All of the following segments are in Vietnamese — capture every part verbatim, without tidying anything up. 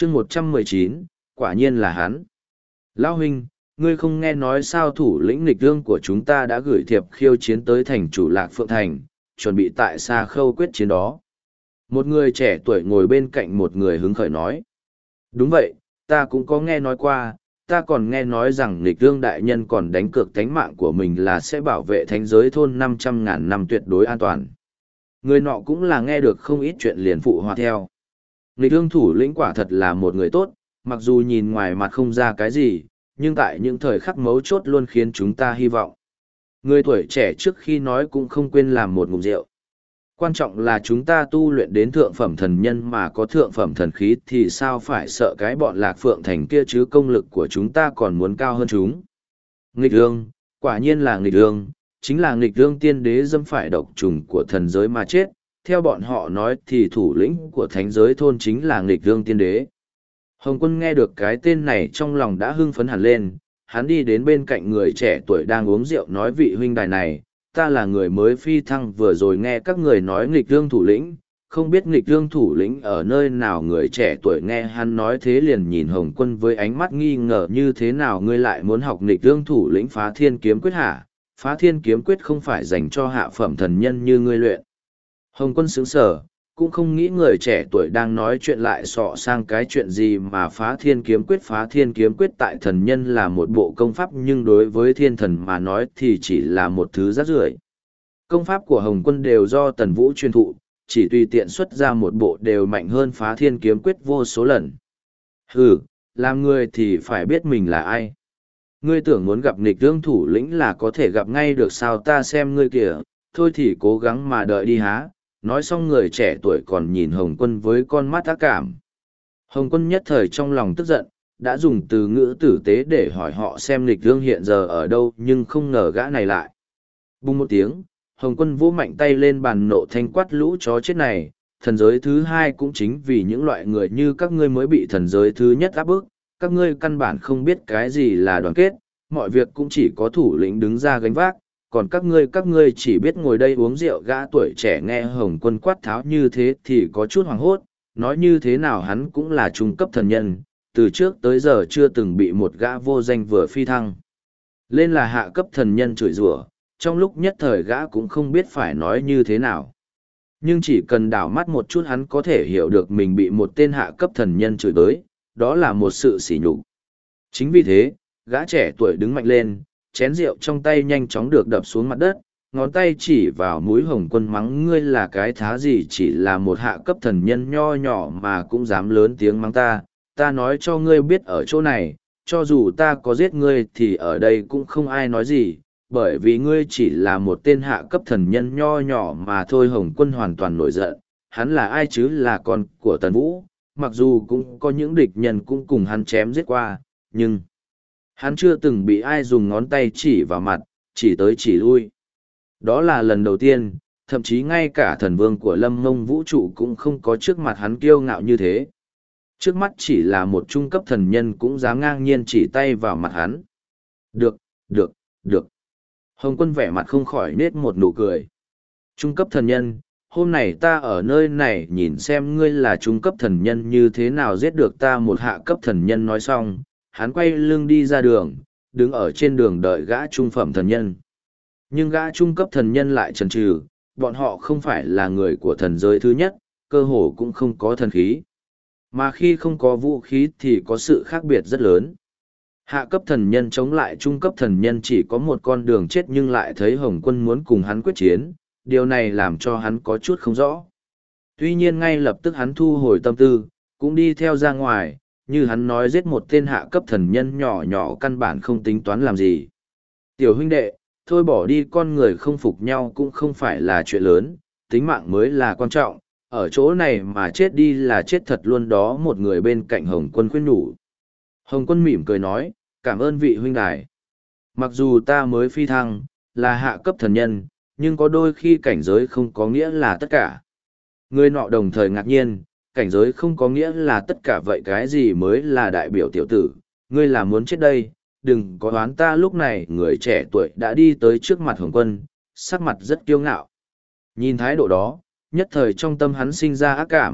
chương một trăm mười chín, quả nhiên là hắn. Lão huynh, ngươi không nghe nói sao thủ lĩnh nghịch lương của chúng ta đã gửi thiệp khiêu chiến tới thành chủ Lạc Phượng Thành, chuẩn bị tại xa khâu quyết chiến đó. Một người trẻ tuổi ngồi bên cạnh một người hứng khởi nói. Đúng vậy, ta cũng có nghe nói qua, ta còn nghe nói rằng nghịch lương đại nhân còn đánh cược thánh mạng của mình là sẽ bảo vệ thánh giới thôn năm trăm ngàn năm tuyệt đối an toàn. Người nọ cũng là nghe được không ít chuyện liền phụ hòa theo. Nghịch lương thủ lĩnh quả thật là một người tốt, mặc dù nhìn ngoài mặt không ra cái gì, nhưng tại những thời khắc mấu chốt luôn khiến chúng ta hy vọng. Người tuổi trẻ trước khi nói cũng không quên làm một ngụm rượu. Quan trọng là chúng ta tu luyện đến thượng phẩm thần nhân mà có thượng phẩm thần khí thì sao phải sợ cái bọn Lạc Phượng Thành kia chứ, công lực của chúng ta còn muốn cao hơn chúng. Nghịch ương, quả nhiên là nghịch ương, chính là nghịch ương tiên đế dâm phải độc trùng của thần giới mà chết. Theo bọn họ nói thì thủ lĩnh của thánh giới thôn chính là nghịch ương tiên đế. Hồng Quân nghe được cái tên này trong lòng đã hưng phấn hẳn lên, hắn đi đến bên cạnh người trẻ tuổi đang uống rượu nói: vị huynh đài này, ta là người mới phi thăng vừa rồi nghe các người nói nghịch lương thủ lĩnh, không biết nghịch lương thủ lĩnh ở nơi nào. Người trẻ tuổi nghe hắn nói thế liền nhìn Hồng Quân với ánh mắt nghi ngờ: như thế nào ngươi lại muốn học nghịch lương thủ lĩnh Phá Thiên Kiếm Quyết hả? Phá Thiên Kiếm Quyết không phải dành cho hạ phẩm thần nhân như ngươi luyện. Hồng Quân sững sờ, cũng không nghĩ người trẻ tuổi đang nói chuyện lại sọ sang cái chuyện gì mà Phá Thiên Kiếm Quyết. Phá Thiên Kiếm Quyết tại thần nhân là một bộ công pháp, nhưng đối với thiên thần mà nói thì chỉ là một thứ rác rưởi. Công pháp của Hồng Quân đều do Tần Vũ truyền thụ, chỉ tùy tiện xuất ra một bộ đều mạnh hơn Phá Thiên Kiếm Quyết vô số lần. Hừ, làm người thì phải biết mình là ai. Ngươi tưởng muốn gặp nghịch lương thủ lĩnh là có thể gặp ngay được sao? Ta xem ngươi kìa, thôi thì cố gắng mà đợi đi há. Nói xong người trẻ tuổi còn nhìn Hồng Quân với con mắt ác cảm. Hồng Quân nhất thời trong lòng tức giận, đã dùng từ ngữ tử tế để hỏi họ xem nghịch lương hiện giờ ở đâu, nhưng không ngờ gã này lại. Bùng một tiếng, Hồng Quân vỗ mạnh tay lên bàn nộ thanh quát: lũ chó chết này, thần giới thứ hai cũng chính vì những loại người như các ngươi mới bị thần giới thứ nhất áp bức. Các ngươi căn bản không biết cái gì là đoàn kết, mọi việc cũng chỉ có thủ lĩnh đứng ra gánh vác. Còn các ngươi các ngươi chỉ biết ngồi đây uống rượu. Gã tuổi trẻ nghe Hồng Quân quát tháo như thế thì có chút hoảng hốt, nói như thế nào hắn cũng là trung cấp thần nhân, từ trước tới giờ chưa từng bị một gã vô danh vừa phi thăng lên là hạ cấp thần nhân chửi rủa, trong lúc nhất thời gã cũng không biết phải nói như thế nào. Nhưng chỉ cần đảo mắt một chút hắn có thể hiểu được mình bị một tên hạ cấp thần nhân chửi tới, đó là một sự sỉ nhục. Chính vì thế, gã trẻ tuổi đứng mạnh lên, chén rượu trong tay nhanh chóng được đập xuống mặt đất, ngón tay chỉ vào mũi Hồng Quân mắng: ngươi là cái thá gì, chỉ là một hạ cấp thần nhân nho nhỏ mà cũng dám lớn tiếng mắng ta. Ta nói cho ngươi biết ở chỗ này, cho dù ta có giết ngươi thì ở đây cũng không ai nói gì, bởi vì ngươi chỉ là một tên hạ cấp thần nhân nho nhỏ mà thôi. Hồng Quân hoàn toàn nổi giận, hắn là ai chứ? Là con của Tần Vũ, mặc dù cũng có những địch nhân cũng cùng hắn chém giết qua, nhưng hắn chưa từng bị ai dùng ngón tay chỉ vào mặt, chỉ tới chỉ lui. Đó là lần đầu tiên, thậm chí ngay cả thần vương của Lâm Mông vũ trụ cũng không có trước mặt hắn kiêu ngạo như thế. Trước mắt chỉ là một trung cấp thần nhân cũng dám ngang nhiên chỉ tay vào mặt hắn. Được, được, được. Hồng Quân vẻ mặt không khỏi nết một nụ cười. Trung cấp thần nhân, hôm nay ta ở nơi này nhìn xem ngươi là trung cấp thần nhân như thế nào giết được ta một hạ cấp thần nhân. Nói xong, hắn quay lưng đi ra đường, đứng ở trên đường đợi gã trung phẩm thần nhân. Nhưng gã trung cấp thần nhân lại chần chừ, bọn họ không phải là người của thần giới thứ nhất, cơ hồ cũng không có thần khí. Mà khi không có vũ khí thì có sự khác biệt rất lớn. Hạ cấp thần nhân chống lại trung cấp thần nhân chỉ có một con đường chết, nhưng lại thấy Hồng Quân muốn cùng hắn quyết chiến, điều này làm cho hắn có chút không rõ. Tuy nhiên ngay lập tức hắn thu hồi tâm tư, cũng đi theo ra ngoài, như hắn nói giết một tên hạ cấp thần nhân nhỏ nhỏ căn bản không tính toán làm gì. Tiểu huynh đệ, thôi bỏ đi, con người không phục nhau cũng không phải là chuyện lớn, tính mạng mới là quan trọng, ở chỗ này mà chết đi là chết thật luôn đó. Một người bên cạnh Hồng Quân khuyên nhủ. Hồng Quân mỉm cười nói: cảm ơn vị huynh đài. Mặc dù ta mới phi thăng, là hạ cấp thần nhân, nhưng có đôi khi cảnh giới không có nghĩa là tất cả. Người nọ đồng thời ngạc nhiên, cảnh giới không có nghĩa là tất cả, vậy cái gì mới là đại biểu tiểu tử, ngươi là muốn chết đây, đừng có đoán ta. Lúc này người trẻ tuổi đã đi tới trước mặt Hồng Quân, sắc mặt rất kiêu ngạo. Nhìn thái độ đó, nhất thời trong tâm hắn sinh ra ác cảm,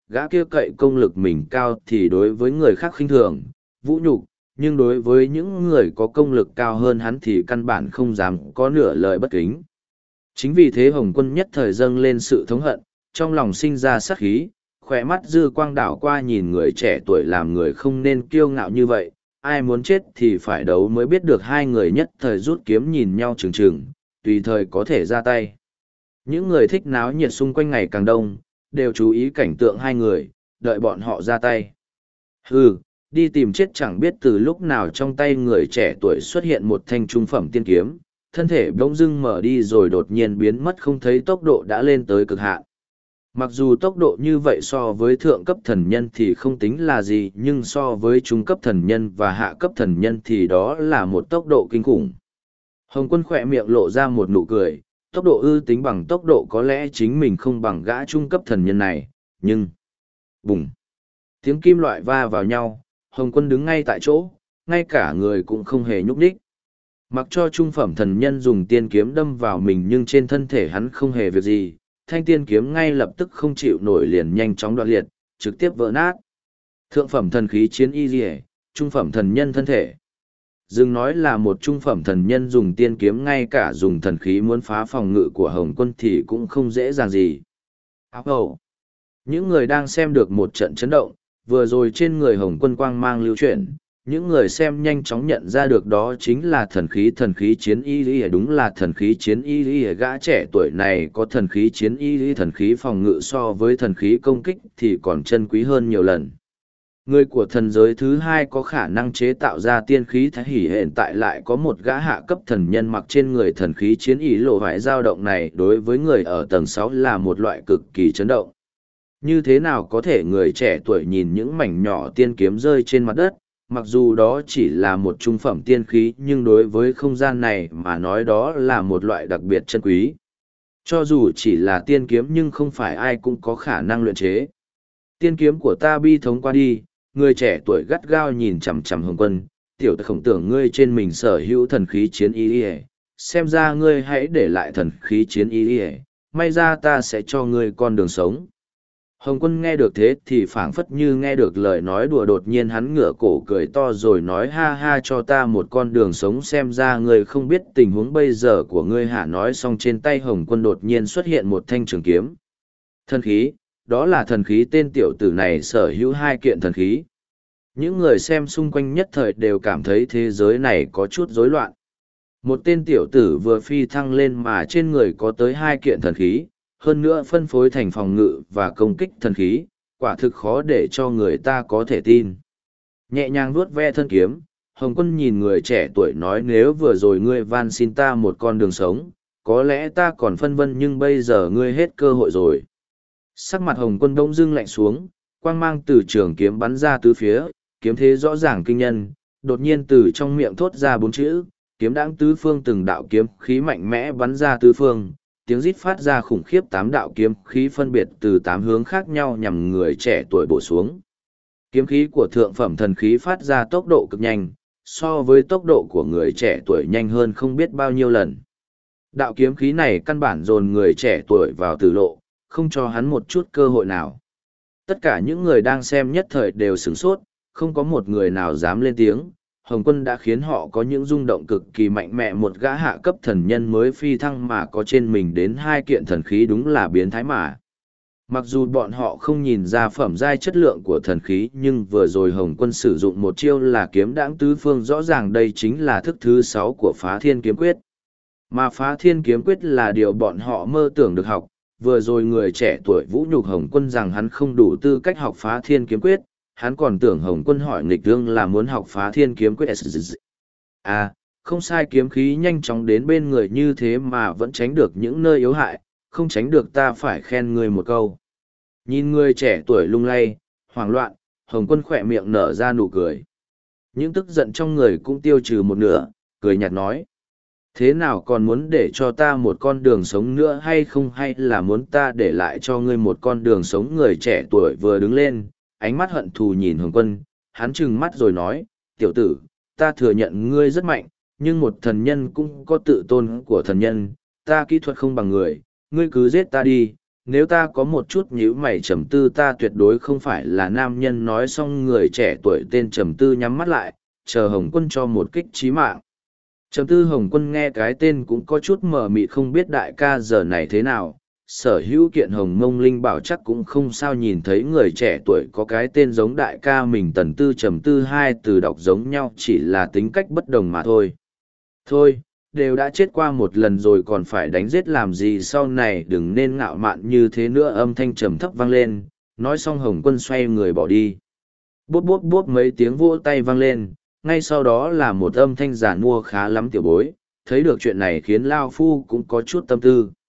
gã kia cậy công lực mình cao thì đối với người khác khinh thường, vũ nhục, nhưng đối với những người có công lực cao hơn hắn thì căn bản không dám có nửa lời bất kính. Chính vì thế Hồng Quân nhất thời dâng lên sự thống hận, trong lòng sinh ra sát khí, khỏe mắt dư quang đảo qua nhìn người trẻ tuổi làm người không nên kiêu ngạo như vậy, ai muốn chết thì phải đấu mới biết được. Hai người nhất thời rút kiếm nhìn nhau trừng trừng, tùy thời có thể ra tay. Những người thích náo nhiệt xung quanh ngày càng đông, đều chú ý cảnh tượng hai người, đợi bọn họ ra tay. Hừ, đi tìm chết. Chẳng biết từ lúc nào trong tay người trẻ tuổi xuất hiện một thanh trung phẩm tiên kiếm, thân thể bỗng dưng mở đi rồi đột nhiên biến mất không thấy, tốc độ đã lên tới cực hạn. Mặc dù tốc độ như vậy so với thượng cấp thần nhân thì không tính là gì, nhưng so với trung cấp thần nhân và hạ cấp thần nhân thì đó là một tốc độ kinh khủng. Hồng Quân khỏe miệng lộ ra một nụ cười, tốc độ ư, tính bằng tốc độ có lẽ chính mình không bằng gã trung cấp thần nhân này, nhưng... Bùng! Tiếng kim loại va vào nhau, Hồng Quân đứng ngay tại chỗ, ngay cả người cũng không hề nhúc nhích. Mặc cho trung phẩm thần nhân dùng tiên kiếm đâm vào mình nhưng trên thân thể hắn không hề việc gì, thanh tiên kiếm ngay lập tức không chịu nổi liền nhanh chóng đoạn liệt, trực tiếp vỡ nát. Thượng phẩm thần khí chiến y liễu, trung phẩm thần nhân thân thể. Dừng nói là một trung phẩm thần nhân dùng tiên kiếm, ngay cả dùng thần khí muốn phá phòng ngự của Hồng Quân thì cũng không dễ dàng gì. Áo hầu. Những người đang xem được một trận chấn động, vừa rồi trên người Hồng Quân quang mang lưu chuyển, những người xem nhanh chóng nhận ra được đó chính là thần khí thần khí chiến y lý. Đúng là thần khí chiến y lý. Gã trẻ tuổi này có thần khí chiến y lý, thần khí phòng ngự so với thần khí công kích thì còn chân quý hơn nhiều lần. Người của thần giới thứ hai có khả năng chế tạo ra tiên khí thái hỉ, hiện tại lại có một gã hạ cấp thần nhân mặc trên người thần khí chiến y lộ hoại, dao động này đối với người ở tầng sáu là một loại cực kỳ chấn động. Như thế nào có thể người trẻ tuổi nhìn những mảnh nhỏ tiên kiếm rơi trên mặt đất, mặc dù đó chỉ là một trung phẩm tiên khí nhưng đối với không gian này mà nói đó là một loại đặc biệt chân quý. Cho dù chỉ là tiên kiếm nhưng không phải ai cũng có khả năng luyện chế. Tiên kiếm của ta bi thống qua đi, người trẻ tuổi gắt gao nhìn chằm chằm Hồng Quân, tiểu tử khổng tưởng ngươi trên mình sở hữu thần khí chiến y y, xem ra ngươi hãy để lại thần khí chiến y y, may ra ta sẽ cho ngươi con đường sống. Hồng Quân nghe được thế thì phảng phất như nghe được lời nói đùa, đột nhiên hắn ngửa cổ cười to rồi nói ha ha, cho ta một con đường sống, xem ra ngươi không biết tình huống bây giờ của ngươi hả. Nói xong trên tay Hồng Quân đột nhiên xuất hiện một thanh trường kiếm. Thần khí, đó là thần khí, tên tiểu tử này sở hữu hai kiện thần khí. Những người xem xung quanh nhất thời đều cảm thấy thế giới này có chút rối loạn. Một tên tiểu tử vừa phi thăng lên mà trên người có tới hai kiện thần khí, hơn nữa phân phối thành phòng ngự và công kích thần khí, quả thực khó để cho người ta có thể tin. Nhẹ nhàng vuốt ve thân kiếm, Hồng Quân nhìn người trẻ tuổi nói, nếu vừa rồi ngươi van xin ta một con đường sống, có lẽ ta còn phân vân, nhưng bây giờ ngươi hết cơ hội rồi. Sắc mặt Hồng Quân bỗng dưng lạnh xuống, quang mang từ trường kiếm bắn ra tứ phía, kiếm thế rõ ràng kinh nhân, đột nhiên từ trong miệng thốt ra bốn chữ, kiếm đãng tứ phương. Từng đạo kiếm khí mạnh mẽ bắn ra tứ phương, tiếng rít phát ra khủng khiếp, tám đạo kiếm khí phân biệt từ tám hướng khác nhau nhằm người trẻ tuổi bổ xuống. Kiếm khí của thượng phẩm thần khí phát ra tốc độ cực nhanh, so với tốc độ của người trẻ tuổi nhanh hơn không biết bao nhiêu lần. Đạo kiếm khí này căn bản dồn người trẻ tuổi vào tử lộ, không cho hắn một chút cơ hội nào. Tất cả những người đang xem nhất thời đều sửng sốt, không có một người nào dám lên tiếng. Hồng Quân đã khiến họ có những rung động cực kỳ mạnh mẽ, một gã hạ cấp thần nhân mới phi thăng mà có trên mình đến hai kiện thần khí, đúng là biến thái mà. Mặc dù bọn họ không nhìn ra phẩm giai chất lượng của thần khí, nhưng vừa rồi Hồng Quân sử dụng một chiêu là kiếm đãng tứ phương, rõ ràng đây chính là thức thứ sáu của Phá Thiên Kiếm Quyết. Mà Phá Thiên Kiếm Quyết là điều bọn họ mơ tưởng được học. Vừa rồi người trẻ tuổi vũ nhục Hồng Quân rằng hắn không đủ tư cách học Phá Thiên Kiếm Quyết, hắn còn tưởng Hồng Quân hỏi nghịch vương là muốn học Phá Thiên Kiếm Quyết. À, không sai, kiếm khí nhanh chóng đến bên người như thế mà vẫn tránh được những nơi yếu hại, không tránh được ta phải khen người một câu. Nhìn người trẻ tuổi lung lay, hoảng loạn, Hồng Quân khỏe miệng nở ra nụ cười. Những tức giận trong người cũng tiêu trừ một nửa, cười nhạt nói. Thế nào, còn muốn để cho ta một con đường sống nữa hay không, hay là muốn ta để lại cho ngươi một con đường sống? Người trẻ tuổi vừa đứng lên, ánh mắt hận thù nhìn Hồng Quân, hắn trừng mắt rồi nói, tiểu tử, ta thừa nhận ngươi rất mạnh, nhưng một thần nhân cũng có tự tôn của thần nhân, ta kỹ thuật không bằng người, ngươi cứ giết ta đi, nếu ta có một chút nhíu mày trầm tư ta tuyệt đối không phải là nam nhân. Nói xong người trẻ tuổi tên trầm tư nhắm mắt lại, chờ Hồng Quân cho một kích chí mạng. Trầm tư Hồng Quân nghe cái tên cũng có chút mờ mịt, không biết đại ca giờ này thế nào. Sở hữu kiện Hồng Mông Linh bảo chắc cũng không sao nhìn thấy người trẻ tuổi có cái tên giống đại ca mình. Tần tư trầm tư hai từ đọc giống nhau, chỉ là tính cách bất đồng mà thôi. Thôi, đều đã chết qua một lần rồi còn phải đánh giết làm gì, sau này đừng nên ngạo mạn như thế nữa. Âm thanh trầm thấp vang lên, nói xong Hồng Quân xoay người bỏ đi. Bốp bốp bốp mấy tiếng vỗ tay vang lên, ngay sau đó là một âm thanh giản mua khá lắm tiểu bối. Thấy được chuyện này khiến Lao Phu cũng có chút tâm tư.